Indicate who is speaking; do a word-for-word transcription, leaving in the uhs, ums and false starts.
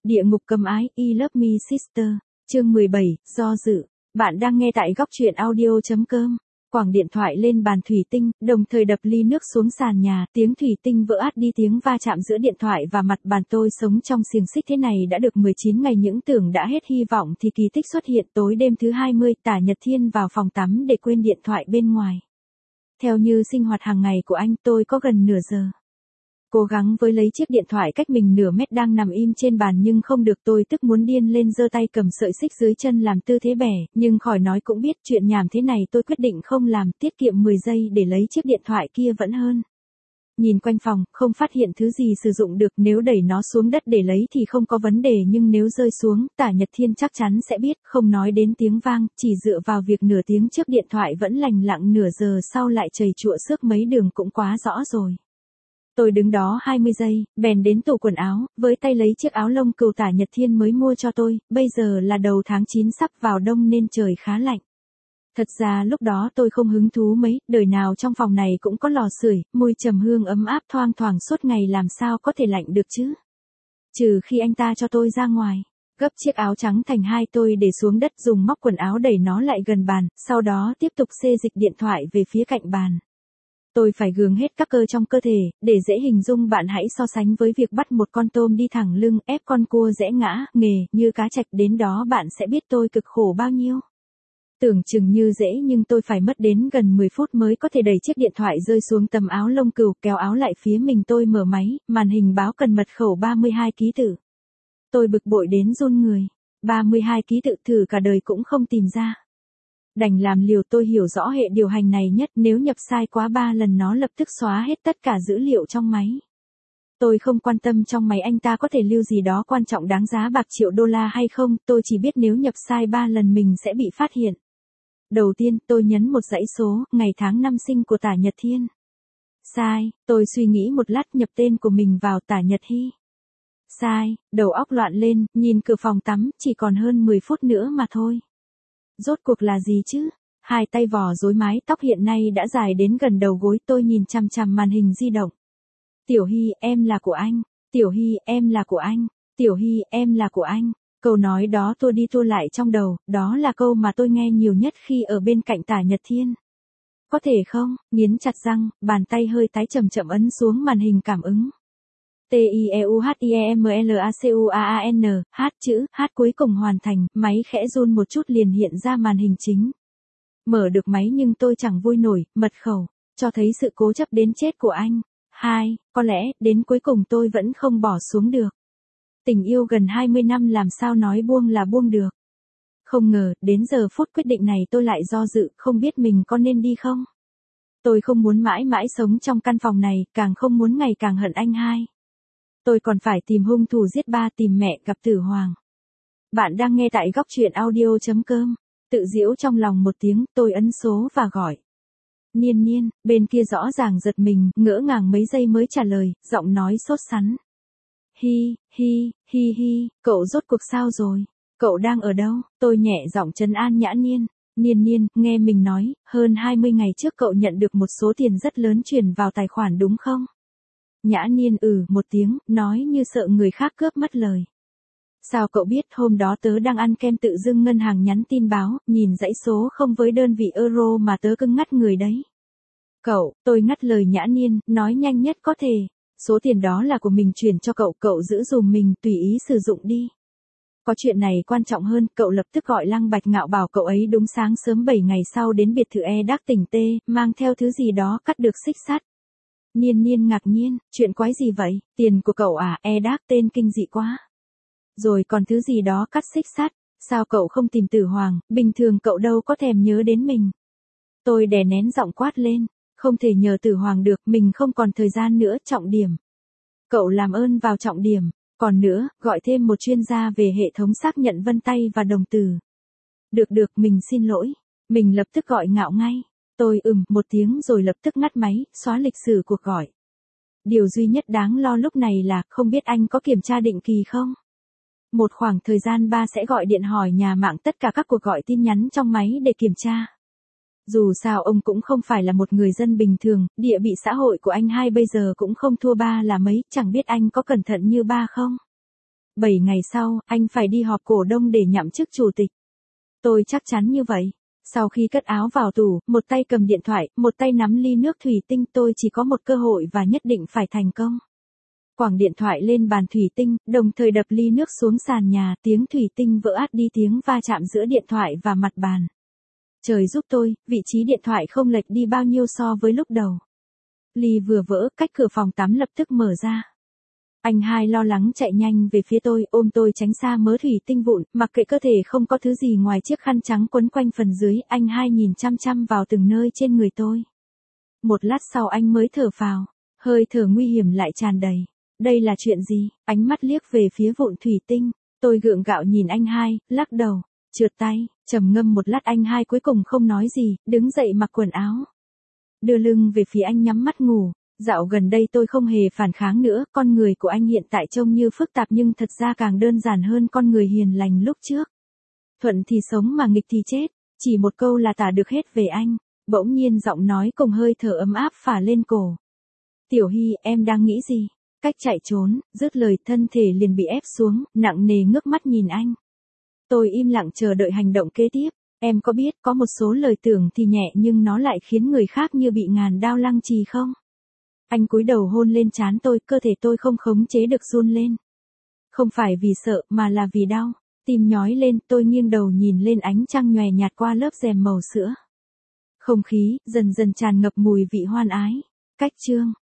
Speaker 1: Địa ngục cấm ái, I Love Me Sister, chương mười bảy, do dự. Bạn đang nghe tại góc truyện audio.com. Quẳng điện thoại lên bàn thủy tinh, đồng thời đập ly nước xuống sàn nhà, tiếng thủy tinh vỡ át đi, tiếng va chạm giữa điện thoại và mặt bàn. Tôi sống trong xiềng xích thế này đã được mười chín ngày, những tưởng đã hết hy vọng thì kỳ tích xuất hiện. Tối đêm thứ hai mươi, Tả Nhật Thiên vào phòng tắm để quên điện thoại bên ngoài. Theo như sinh hoạt hàng ngày của anh, tôi có gần nửa giờ cố gắng với lấy chiếc điện thoại cách mình nửa mét đang nằm im trên bàn nhưng không được. Tôi tức muốn điên lên, giơ tay cầm sợi xích dưới chân làm tư thế bẻ, nhưng khỏi nói cũng biết chuyện nhảm thế này tôi quyết định không làm, tiết kiệm mười giây để lấy chiếc điện thoại kia vẫn hơn. Nhìn quanh phòng, không phát hiện thứ gì sử dụng được, nếu đẩy nó xuống đất để lấy thì không có vấn đề, nhưng nếu rơi xuống, Tả Nhật Thiên chắc chắn sẽ biết, không nói đến tiếng vang, chỉ dựa vào việc nửa tiếng trước điện thoại vẫn lành lặng, nửa giờ sau lại chảy chụa xước mấy đường cũng quá rõ rồi. Tôi đứng đó hai mươi giây, bèn đến tủ quần áo, với tay lấy chiếc áo lông cừu Tả Nhật Thiên mới mua cho tôi, bây giờ là đầu tháng chín sắp vào đông nên trời khá lạnh. Thật ra lúc đó tôi không hứng thú mấy, đời nào trong phòng này cũng có lò sưởi, mùi trầm hương ấm áp thoang thoảng suốt ngày làm sao có thể lạnh được chứ. Trừ khi anh ta cho tôi ra ngoài. Gấp chiếc áo trắng thành hai, tôi để xuống đất, dùng móc quần áo đẩy nó lại gần bàn, sau đó tiếp tục xê dịch điện thoại về phía cạnh bàn. Tôi phải gường hết các cơ trong cơ thể, để dễ hình dung bạn hãy so sánh với việc bắt một con tôm đi thẳng lưng, ép con cua rẽ ngã, nghề, như cá trạch, đến đó bạn sẽ biết tôi cực khổ bao nhiêu. Tưởng chừng như dễ nhưng tôi phải mất đến gần mười phút mới có thể đẩy chiếc điện thoại rơi xuống tấm áo lông cừu, kéo áo lại phía mình. Tôi mở máy, màn hình báo cần mật khẩu ba mươi hai ký tự. Tôi bực bội đến run người. ba mươi hai ký tự thử cả đời cũng không tìm ra. Đành làm liều, tôi hiểu rõ hệ điều hành này nhất, nếu nhập sai quá ba lần nó lập tức xóa hết tất cả dữ liệu trong máy. Tôi không quan tâm trong máy anh ta có thể lưu gì đó quan trọng đáng giá bạc triệu đô la hay không, tôi chỉ biết nếu nhập sai ba lần mình sẽ bị phát hiện. Đầu tiên, tôi nhấn một dãy số, ngày tháng năm sinh của Tả Nhật Thiên. Sai, tôi suy nghĩ một lát, nhập tên của mình vào, Tả Nhật Hy. Sai, đầu óc loạn lên, nhìn cửa phòng tắm, chỉ còn hơn mười phút nữa mà thôi. Rốt cuộc là gì chứ? Hai tay vò rối mái tóc hiện nay đã dài đến gần đầu gối, tôi nhìn chằm chằm màn hình di động. Tiểu Hy, em là của anh. Tiểu Hy, em là của anh. Tiểu Hy, em là của anh. Câu nói đó tua đi tua lại trong đầu, đó là câu mà tôi nghe nhiều nhất khi ở bên cạnh Tả Nhật Thiên. Có thể không? Nghiến chặt răng, bàn tay hơi tái chậm chậm ấn xuống màn hình cảm ứng. T I E U H I E M L A C U A A N, H chữ, H cuối cùng hoàn thành, máy khẽ run một chút liền hiện ra màn hình chính. Mở được máy nhưng tôi chẳng vui nổi, mật khẩu, cho thấy sự cố chấp đến chết của anh. Hai, có lẽ, đến cuối cùng tôi vẫn không bỏ xuống được. Tình yêu gần hai mươi năm làm sao nói buông là buông được. Không ngờ, đến giờ phút quyết định này tôi lại do dự, không biết mình có nên đi không. Tôi không muốn mãi mãi sống trong căn phòng này, càng không muốn ngày càng hận anh hai. Tôi còn phải tìm hung thủ giết ba, tìm mẹ, gặp Tử Hoàng. Bạn đang nghe tại góc truyện audio.com. Tự giễu trong lòng một tiếng, tôi ấn số và gọi. Niên Niên, bên kia rõ ràng giật mình, ngỡ ngàng mấy giây mới trả lời, giọng nói sốt sắng. Hi, hi, hi hi, cậu rốt cuộc sao rồi? Cậu đang ở đâu? Tôi nhẹ giọng trấn an Nhã Niên. Niên Niên, nghe mình nói, hơn hai mươi ngày trước cậu nhận được một số tiền rất lớn chuyển vào tài khoản đúng không? Nhã Niên ừ một tiếng, nói như sợ người khác cướp mất lời. Sao cậu biết? Hôm đó tớ đang ăn kem tự dưng ngân hàng nhắn tin báo, nhìn dãy số không với đơn vị euro mà tớ cứ ngắt người đấy. Cậu, tôi ngắt lời Nhã Niên, nói nhanh nhất có thể. Số tiền đó là của mình chuyển cho cậu, cậu giữ dùm mình, tùy ý sử dụng đi. Có chuyện này quan trọng hơn, cậu lập tức gọi Lăng Bạch Ngạo bảo cậu ấy đúng sáng sớm bảy ngày sau đến biệt thự E Đắc tỉnh T, mang theo thứ gì đó cắt được xích sắt. Niên Niên ngạc nhiên, chuyện quái gì vậy? Tiền của cậu à? E Đắc tên kinh dị quá. Rồi còn thứ gì đó cắt xích sắt, sao cậu không tìm Tử Hoàng, bình thường cậu đâu có thèm nhớ đến mình. Tôi đè nén giọng quát lên, không thể nhờ Tử Hoàng được, mình không còn thời gian nữa, trọng điểm. Cậu làm ơn vào trọng điểm, còn nữa, gọi thêm một chuyên gia về hệ thống xác nhận vân tay và đồng từ. Được được, mình xin lỗi, mình lập tức gọi Ngạo ngay. Tôi ừm một tiếng rồi lập tức ngắt máy, xóa lịch sử cuộc gọi. Điều duy nhất đáng lo lúc này là, không biết anh có kiểm tra định kỳ không? Một khoảng thời gian ba sẽ gọi điện hỏi nhà mạng tất cả các cuộc gọi tin nhắn trong máy để kiểm tra. Dù sao ông cũng không phải là một người dân bình thường, địa vị xã hội của anh hai bây giờ cũng không thua ba là mấy, chẳng biết anh có cẩn thận như ba không? bảy ngày sau, anh phải đi họp cổ đông để nhậm chức chủ tịch. Tôi chắc chắn như vậy. Sau khi cất áo vào tủ, một tay cầm điện thoại, một tay nắm ly nước thủy tinh, tôi chỉ có một cơ hội và nhất định phải thành công. Quẳng điện thoại lên bàn thủy tinh, đồng thời đập ly nước xuống sàn nhà, tiếng thủy tinh vỡ át đi, tiếng va chạm giữa điện thoại và mặt bàn. Trời giúp tôi, vị trí điện thoại không lệch đi bao nhiêu so với lúc đầu. Ly vừa vỡ, cách cửa phòng tắm lập tức mở ra. Anh hai lo lắng chạy nhanh về phía tôi, ôm tôi tránh xa mớ thủy tinh vụn, mặc kệ cơ thể không có thứ gì ngoài chiếc khăn trắng quấn quanh phần dưới, anh hai nhìn chăm chăm vào từng nơi trên người tôi. Một lát sau anh mới thở phào, hơi thở nguy hiểm lại tràn đầy. Đây là chuyện gì? Ánh mắt liếc về phía vụn thủy tinh, tôi gượng gạo nhìn anh hai, lắc đầu, trượt tay, trầm ngâm một lát anh hai cuối cùng không nói gì, đứng dậy mặc quần áo. Đưa lưng về phía anh nhắm mắt ngủ. Dạo gần đây tôi không hề phản kháng nữa, con người của anh hiện tại trông như phức tạp nhưng thật ra càng đơn giản hơn con người hiền lành lúc trước. Thuận thì sống mà nghịch thì chết, chỉ một câu là tả được hết về anh. Bỗng nhiên giọng nói cùng hơi thở ấm áp phả lên cổ. Tiểu Hy, em đang nghĩ gì? Cách chạy trốn, dứt lời thân thể liền bị ép xuống, nặng nề ngước mắt nhìn anh. Tôi im lặng chờ đợi hành động kế tiếp. Em có biết có một số lời tưởng thì nhẹ nhưng nó lại khiến người khác như bị ngàn đao lăng trì không? Anh cúi đầu hôn lên trán tôi, cơ thể tôi không khống chế được run lên. Không phải vì sợ mà là vì đau. Tim nhói lên, tôi nghiêng đầu nhìn lên ánh trăng nhòe nhạt qua lớp rèm màu sữa. Không khí dần dần tràn ngập mùi vị hoan ái. Cách chương